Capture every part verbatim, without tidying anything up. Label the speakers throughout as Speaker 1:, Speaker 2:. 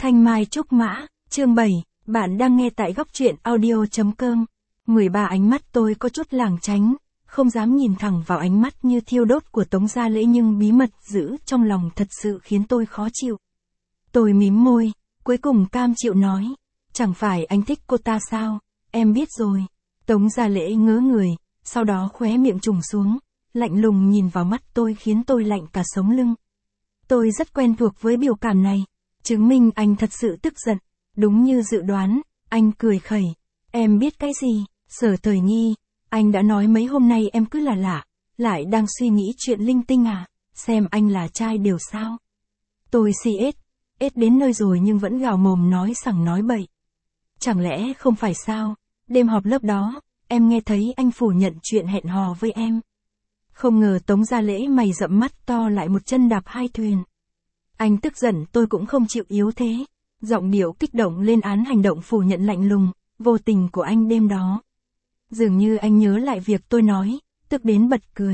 Speaker 1: Thanh Mai Trúc Mã, chương bảy, bạn đang nghe tại góc truyện audio chấm com. mười ba ánh mắt tôi có chút lảng tránh, không dám nhìn thẳng vào ánh mắt như thiêu đốt của Tống Gia Lễ nhưng bí mật giữ trong lòng thật sự khiến tôi khó chịu. Tôi mím môi, cuối cùng cam chịu nói, chẳng phải anh thích cô ta sao, em biết rồi. Tống Gia Lễ ngớ người, sau đó khóe miệng trùng xuống, lạnh lùng nhìn vào mắt tôi khiến tôi lạnh cả sống lưng. Tôi rất quen thuộc với biểu cảm này, chứng minh anh thật sự tức giận, đúng như dự đoán, anh cười khẩy. Em biết cái gì, Sở Thời Nhi, anh đã nói mấy hôm nay em cứ là lạ, lại đang suy nghĩ chuyện linh tinh à, xem anh là trai điều sao. Tôi si ết, ết đến nơi rồi nhưng vẫn gào mồm nói sằng nói bậy. Chẳng lẽ không phải sao, đêm họp lớp đó, em nghe thấy anh phủ nhận chuyện hẹn hò với em. Không ngờ Tống Gia Lễ mày rậm mắt to lại một chân đạp hai thuyền. Anh tức giận tôi cũng không chịu yếu thế, giọng điệu kích động lên án hành động phủ nhận lạnh lùng, vô tình của anh đêm đó. Dường như anh nhớ lại việc tôi nói, tức đến bật cười.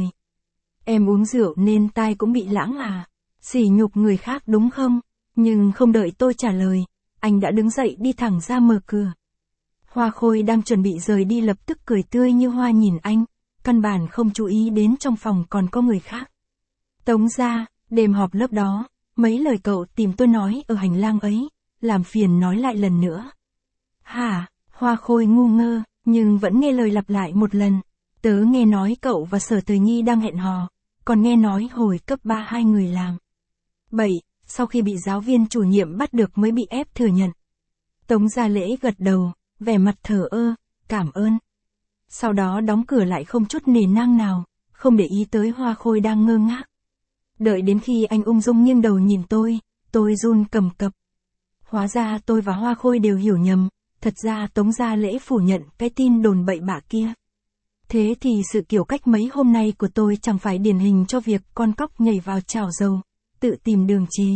Speaker 1: Em uống rượu nên tai cũng bị lãng à, sỉ nhục người khác đúng không? Nhưng không đợi tôi trả lời, anh đã đứng dậy đi thẳng ra mở cửa. Hoa Khôi đang chuẩn bị rời đi lập tức cười tươi như hoa nhìn anh, căn bản không chú ý đến trong phòng còn có người khác. Tống gia, đêm họp lớp đó, mấy lời cậu tìm tôi nói ở hành lang ấy, làm phiền nói lại lần nữa. Hả, Hoa Khôi ngu ngơ, nhưng vẫn nghe lời lặp lại một lần. Tớ nghe nói cậu và Sở Thời Nhi đang hẹn hò, còn nghe nói hồi cấp ba hai người làm bậy, sau khi bị giáo viên chủ nhiệm bắt được mới bị ép thừa nhận. Tống Gia Lễ gật đầu, vẻ mặt thờ ơ, cảm ơn. Sau đó đóng cửa lại không chút nề nang nào, không để ý tới Hoa Khôi đang ngơ ngác. Đợi đến khi anh ung dung nghiêng đầu nhìn tôi, tôi run cầm cập. Hóa ra tôi và Hoa Khôi đều hiểu nhầm, thật ra Tống Gia Lễ phủ nhận cái tin đồn bậy bạ kia. Thế thì sự kiểu cách mấy hôm nay của tôi chẳng phải điển hình cho việc con cóc nhảy vào chảo dầu, tự tìm đường chế.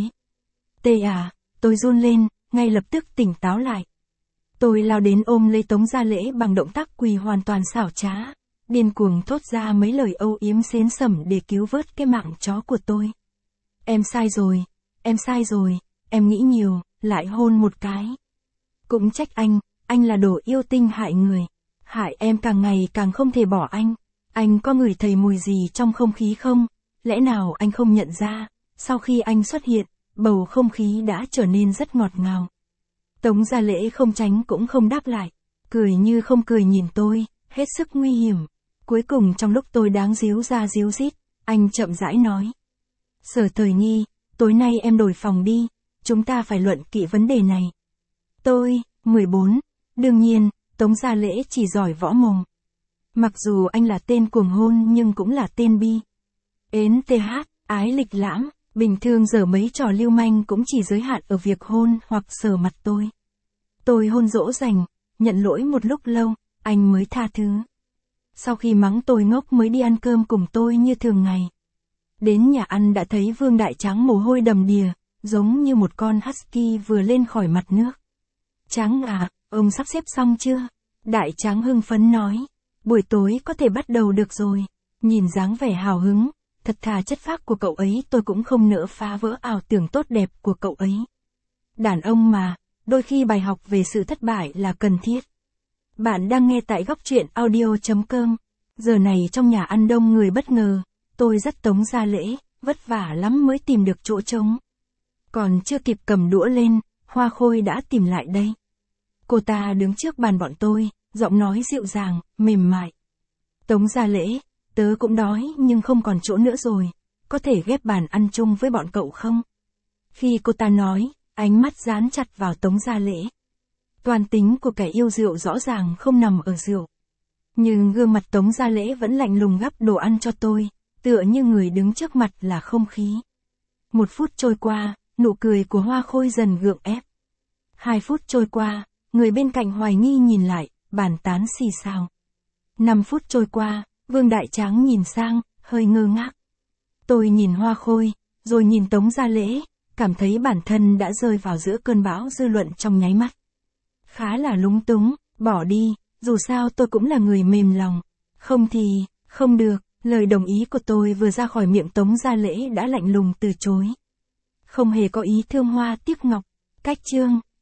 Speaker 1: Tê à, tôi run lên, ngay lập tức tỉnh táo lại. Tôi lao đến ôm lấy Tống Gia Lễ bằng động tác quỳ hoàn toàn xảo trá, điên cuồng thốt ra mấy lời âu yếm xến xẩm để cứu vớt cái mạng chó của tôi. Em sai rồi, em sai rồi, em nghĩ nhiều, lại hôn một cái. Cũng trách anh, anh là đồ yêu tinh hại người, hại em càng ngày càng không thể bỏ anh. Anh có ngửi thấy mùi gì trong không khí không? Lẽ nào anh không nhận ra, sau khi anh xuất hiện, bầu không khí đã trở nên rất ngọt ngào. Tống Gia Lễ không tránh cũng không đáp lại, cười như không cười nhìn tôi, hết sức nguy hiểm. Cuối cùng trong lúc tôi đáng díu ra díu dít, anh chậm rãi nói. Sở Thời Nhi, tối nay em đổi phòng đi, chúng ta phải luận kỹ vấn đề này. Tôi, mười bốn, đương nhiên, Tống Gia Lễ chỉ giỏi võ mồm. Mặc dù anh là tên cuồng hôn nhưng cũng là tên bi. Ến th, ái lịch lãm, bình thường giờ mấy trò lưu manh cũng chỉ giới hạn ở việc hôn hoặc sờ mặt tôi. Tôi hôn dỗ dành, nhận lỗi một lúc lâu, anh mới tha thứ. Sau khi mắng tôi ngốc mới đi ăn cơm cùng tôi như thường ngày. Đến nhà ăn đã thấy Vương Đại Tráng mồ hôi đầm đìa, giống như một con husky vừa lên khỏi mặt nước. Tráng à, ông sắp xếp xong chưa? Đại Tráng hưng phấn nói, buổi tối có thể bắt đầu được rồi. Nhìn dáng vẻ hào hứng, thật thà chất phác của cậu ấy tôi cũng không nỡ phá vỡ ảo tưởng tốt đẹp của cậu ấy. Đàn ông mà, đôi khi bài học về sự thất bại là cần thiết. Bạn đang nghe tại góc truyện audio chấm com. Giờ này trong nhà ăn đông người bất ngờ, tôi dắt Tống Gia Lễ, vất vả lắm mới tìm được chỗ trống. Còn chưa kịp cầm đũa lên, Hoa Khôi đã tìm lại đây. Cô ta đứng trước bàn bọn tôi, giọng nói dịu dàng, mềm mại. Tống Gia Lễ, tớ cũng đói nhưng không còn chỗ nữa rồi, có thể ghép bàn ăn chung với bọn cậu không? Khi cô ta nói, ánh mắt dán chặt vào Tống Gia Lễ. Toàn tính của kẻ yêu rượu rõ ràng không nằm ở rượu. Nhưng gương mặt Tống Gia Lễ vẫn lạnh lùng gắp đồ ăn cho tôi, tựa như người đứng trước mặt là không khí. Một phút trôi qua, nụ cười của Hoa Khôi dần gượng ép. Hai phút trôi qua, người bên cạnh hoài nghi nhìn lại, bàn tán xì xào. Năm phút trôi qua, Vương Đại Tráng nhìn sang, hơi ngơ ngác. Tôi nhìn Hoa Khôi, rồi nhìn Tống Gia Lễ, cảm thấy bản thân đã rơi vào giữa cơn bão dư luận trong nháy mắt. Khá là lúng túng, bỏ đi, dù sao tôi cũng là người mềm lòng. Không thì, không được, lời đồng ý của tôi vừa ra khỏi miệng Tống Gia Lễ đã lạnh lùng từ chối. Không hề có ý thương hoa tiếc ngọc, Cách chương